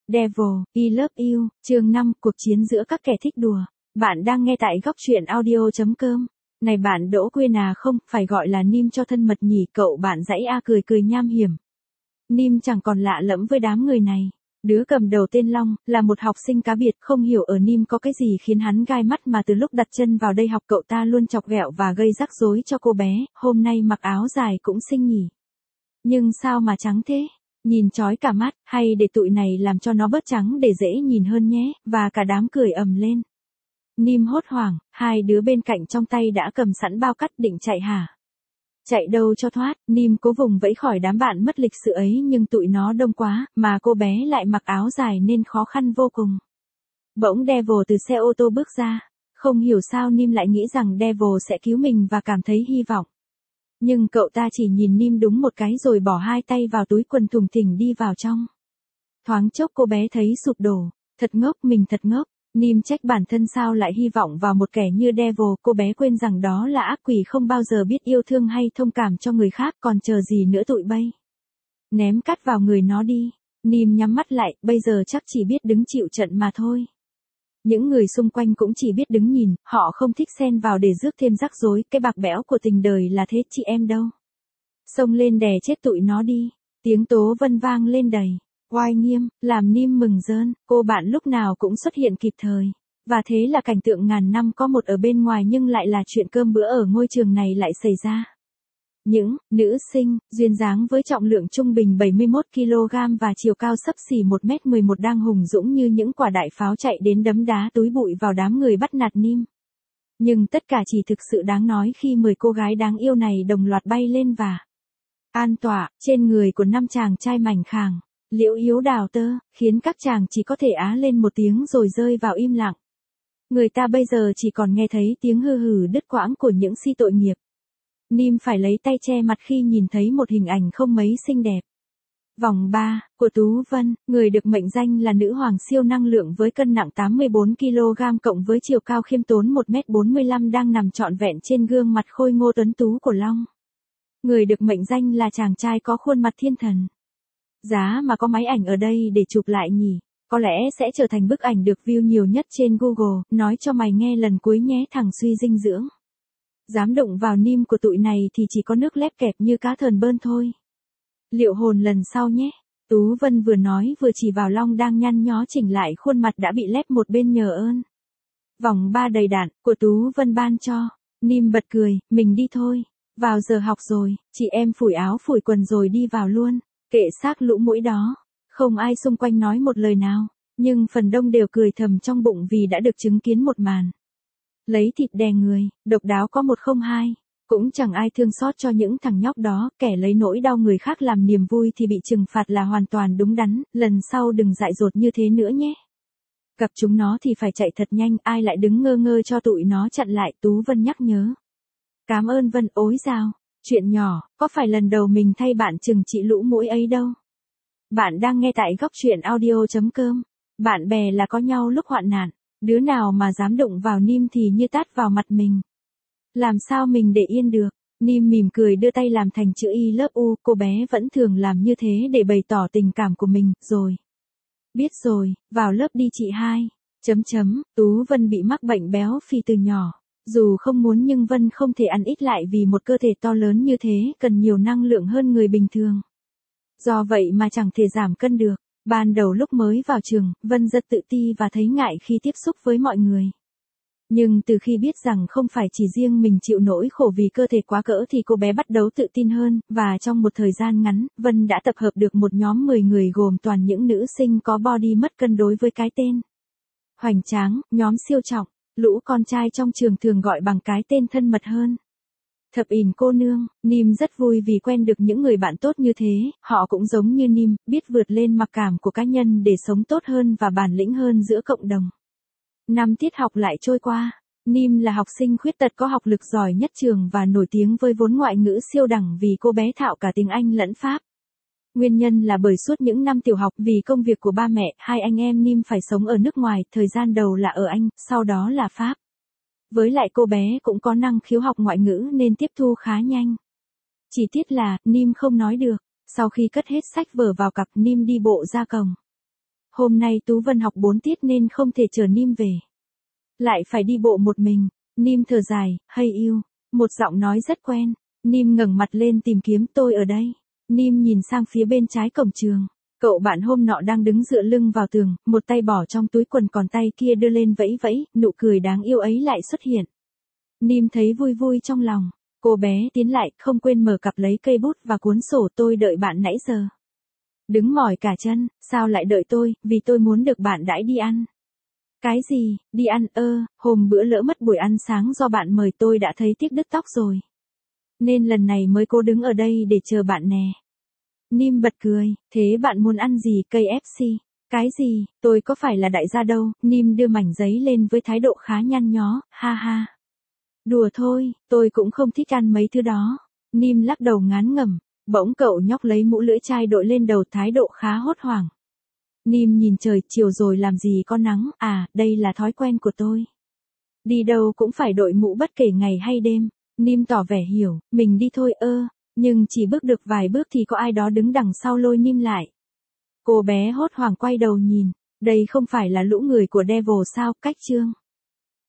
Devil, I Love You, chương 5, cuộc chiến giữa các kẻ thích đùa. Bạn đang nghe tại góc truyện audio.com. Này bạn Đỗ Quyên à, không, phải gọi là Nim cho thân mật nhỉ, cậu bạn dãy A cười cười nham hiểm. Nim chẳng còn lạ lẫm với đám người này. Đứa cầm đầu tên Long, là một học sinh cá biệt, không hiểu ở Nim có cái gì khiến hắn gai mắt mà từ lúc đặt chân vào đây học cậu ta luôn chọc ghẹo và gây rắc rối cho cô bé, hôm nay mặc áo dài cũng xinh nhỉ. Nhưng sao mà trắng thế? Nhìn chói cả mắt, hay để tụi này làm cho nó bớt trắng để dễ nhìn hơn nhé, và cả đám cười ầm lên. Nim hốt hoảng, hai đứa bên cạnh trong tay đã cầm sẵn bao cắt định chạy hả? Chạy đâu cho thoát, Nim cố vùng vẫy khỏi đám bạn mất lịch sự ấy nhưng tụi nó đông quá, mà cô bé lại mặc áo dài nên khó khăn vô cùng. Bỗng Devil từ xe ô tô bước ra, không hiểu sao Nim lại nghĩ rằng Devil sẽ cứu mình và cảm thấy hy vọng. Nhưng cậu ta chỉ nhìn Nim đúng một cái rồi bỏ hai tay vào túi quần thùng thình đi vào trong. Thoáng chốc cô bé thấy sụp đổ, thật ngốc, mình thật ngốc. Nim trách bản thân sao lại hy vọng vào một kẻ như Devil, cô bé quên rằng đó là ác quỷ không bao giờ biết yêu thương hay thông cảm cho người khác, còn chờ gì nữa tụi bay. Ném cát vào người nó đi. Nim nhắm mắt lại, bây giờ chắc chỉ biết đứng chịu trận mà thôi. Những người xung quanh cũng chỉ biết đứng nhìn, họ không thích xen vào để rước thêm rắc rối, cái bạc bẽo của tình đời là thế chị em đâu. Xông lên đè chết tụi nó đi. Tiếng Tố Vân vang lên đầy oai nghiêm, làm Nim mừng rơn, cô bạn lúc nào cũng xuất hiện kịp thời. Và thế là cảnh tượng ngàn năm có một ở bên ngoài nhưng lại là chuyện cơm bữa ở ngôi trường này lại xảy ra. Những nữ sinh, duyên dáng với trọng lượng trung bình 71 kg và chiều cao xấp xỉ 1m11 đang hùng dũng như những quả đại pháo chạy đến đấm đá túi bụi vào đám người bắt nạt Nim. Nhưng tất cả chỉ thực sự đáng nói khi 10 cô gái đáng yêu này đồng loạt bay lên và an tọa trên người của 5 chàng trai mảnh khàng, liễu yếu đào tơ, khiến các chàng chỉ có thể á lên một tiếng rồi rơi vào im lặng. Người ta bây giờ chỉ còn nghe thấy tiếng hư hử đứt quãng của những si tội nghiệp. Nim phải lấy tay che mặt khi nhìn thấy một hình ảnh không mấy xinh đẹp. Vòng 3, của Tú Vân, người được mệnh danh là nữ hoàng siêu năng lượng với cân nặng 84 kg cộng với chiều cao khiêm tốn 1m45 đang nằm trọn vẹn trên gương mặt khôi ngô tuấn tú của Long. Người được mệnh danh là chàng trai có khuôn mặt thiên thần. Giá mà có máy ảnh ở đây để chụp lại nhỉ, có lẽ sẽ trở thành bức ảnh được view nhiều nhất trên Google, nói cho mày nghe lần cuối nhé thằng suy dinh dưỡng. Dám đụng vào Nim của tụi này thì chỉ có nước lép kẹp như cá thờn bơn thôi. Liệu hồn lần sau nhé. Tú Vân vừa nói vừa chỉ vào Long đang nhăn nhó chỉnh lại khuôn mặt đã bị lép một bên nhờ ơn. Vòng 3 đầy đạn, của Tú Vân ban cho. Nim bật cười, mình đi thôi. Vào giờ học rồi, chị em phủi áo phủi quần rồi đi vào luôn. Kệ xác lũ mũi đó. Không ai xung quanh nói một lời nào. Nhưng phần đông đều cười thầm trong bụng vì đã được chứng kiến một màn. Lấy thịt đè người, độc đáo có 102. Cũng chẳng ai thương xót cho những thằng nhóc đó, kẻ lấy nỗi đau người khác làm niềm vui thì bị trừng phạt là hoàn toàn đúng đắn, lần sau đừng dại dột như thế nữa nhé. Gặp chúng nó thì phải chạy thật nhanh, ai lại đứng ngơ ngơ cho tụi nó chặn lại, Tú Vân nhắc nhớ. Cảm ơn Vân, ối dào, chuyện nhỏ, có phải lần đầu mình thay bạn trừng trị lũ mũi ấy đâu. Bạn đang nghe tại góc truyện audio.com, bạn bè là có nhau lúc hoạn nạn, đứa nào mà dám đụng vào Nim thì như tát vào mặt mình. Làm sao mình để yên được. Nim mỉm cười đưa tay làm thành chữ I Love You, cô bé vẫn thường làm như thế để bày tỏ tình cảm của mình, rồi. Biết rồi, vào lớp đi chị hai. Tú Vân bị mắc bệnh béo phì từ nhỏ. Dù không muốn nhưng Vân không thể ăn ít lại vì một cơ thể to lớn như thế cần nhiều năng lượng hơn người bình thường. Do vậy mà chẳng thể giảm cân được. Ban đầu lúc mới vào trường, Vân rất tự ti và thấy ngại khi tiếp xúc với mọi người. Nhưng từ khi biết rằng không phải chỉ riêng mình chịu nỗi khổ vì cơ thể quá cỡ thì cô bé bắt đầu tự tin hơn, và trong một thời gian ngắn, Vân đã tập hợp được một nhóm 10 người gồm toàn những nữ sinh có body mất cân đối với cái tên hoành tráng, nhóm siêu trọng, lũ con trai trong trường thường gọi bằng cái tên thân mật hơn. Thập ỉn cô nương, Nim rất vui vì quen được những người bạn tốt như thế, họ cũng giống như Nim, biết vượt lên mặc cảm của cá nhân để sống tốt hơn và bản lĩnh hơn giữa cộng đồng. Năm tiết học lại trôi qua. Nim là học sinh khuyết tật có học lực giỏi nhất trường và nổi tiếng với vốn ngoại ngữ siêu đẳng vì cô bé thạo cả tiếng Anh lẫn Pháp. Nguyên nhân là bởi suốt những năm tiểu học vì công việc của ba mẹ, hai anh em Nim phải sống ở nước ngoài, thời gian đầu là ở Anh, sau đó là Pháp. Với lại cô bé cũng có năng khiếu học ngoại ngữ nên tiếp thu khá nhanh. Chỉ tiếc là, Nim không nói được. Sau khi cất hết sách vở vào cặp, Nim đi bộ ra cổng. hôm nay Tú Vân học 4 tiết nên không thể chờ Nim về. Lại phải đi bộ một mình, Nim thở dài, hey yêu, một giọng nói rất quen. Nim ngẩng mặt lên tìm kiếm tôi ở đây. Nim nhìn sang phía bên trái cổng trường. Cậu bạn hôm nọ đang đứng dựa lưng vào tường, một tay bỏ trong túi quần còn tay kia đưa lên vẫy vẫy, nụ cười đáng yêu ấy lại xuất hiện. Nim thấy vui vui trong lòng. Cô bé tiến lại, không quên mở cặp lấy cây bút và cuốn sổ. Tôi đợi bạn nãy giờ. Đứng mỏi cả chân, sao lại đợi tôi, vì tôi muốn được bạn đãi đi ăn. Cái gì, đi ăn hôm bữa lỡ mất buổi ăn sáng do bạn mời tôi đã thấy tiếc đứt tóc rồi. Nên lần này mới cố đứng ở đây để chờ bạn nè. Nim bật cười, thế bạn muốn ăn gì KFC? Cái gì, tôi có phải là đại gia đâu, Nim đưa mảnh giấy lên với thái độ khá nhăn nhó, ha ha. Đùa thôi, tôi cũng không thích ăn mấy thứ đó. Nim lắc đầu ngán ngẩm, bỗng cậu nhóc lấy mũ lưỡi chai đội lên đầu thái độ khá hốt hoảng. Nim nhìn trời, chiều rồi làm gì có nắng, đây là thói quen của tôi. Đi đâu cũng phải đội mũ bất kể ngày hay đêm. Nim tỏ vẻ hiểu, mình đi thôi nhưng chỉ bước được vài bước thì có ai đó đứng đằng sau lôi Nim lại. Cô bé hốt hoảng quay đầu nhìn, đây không phải là lũ người của Devil sao, cách chương.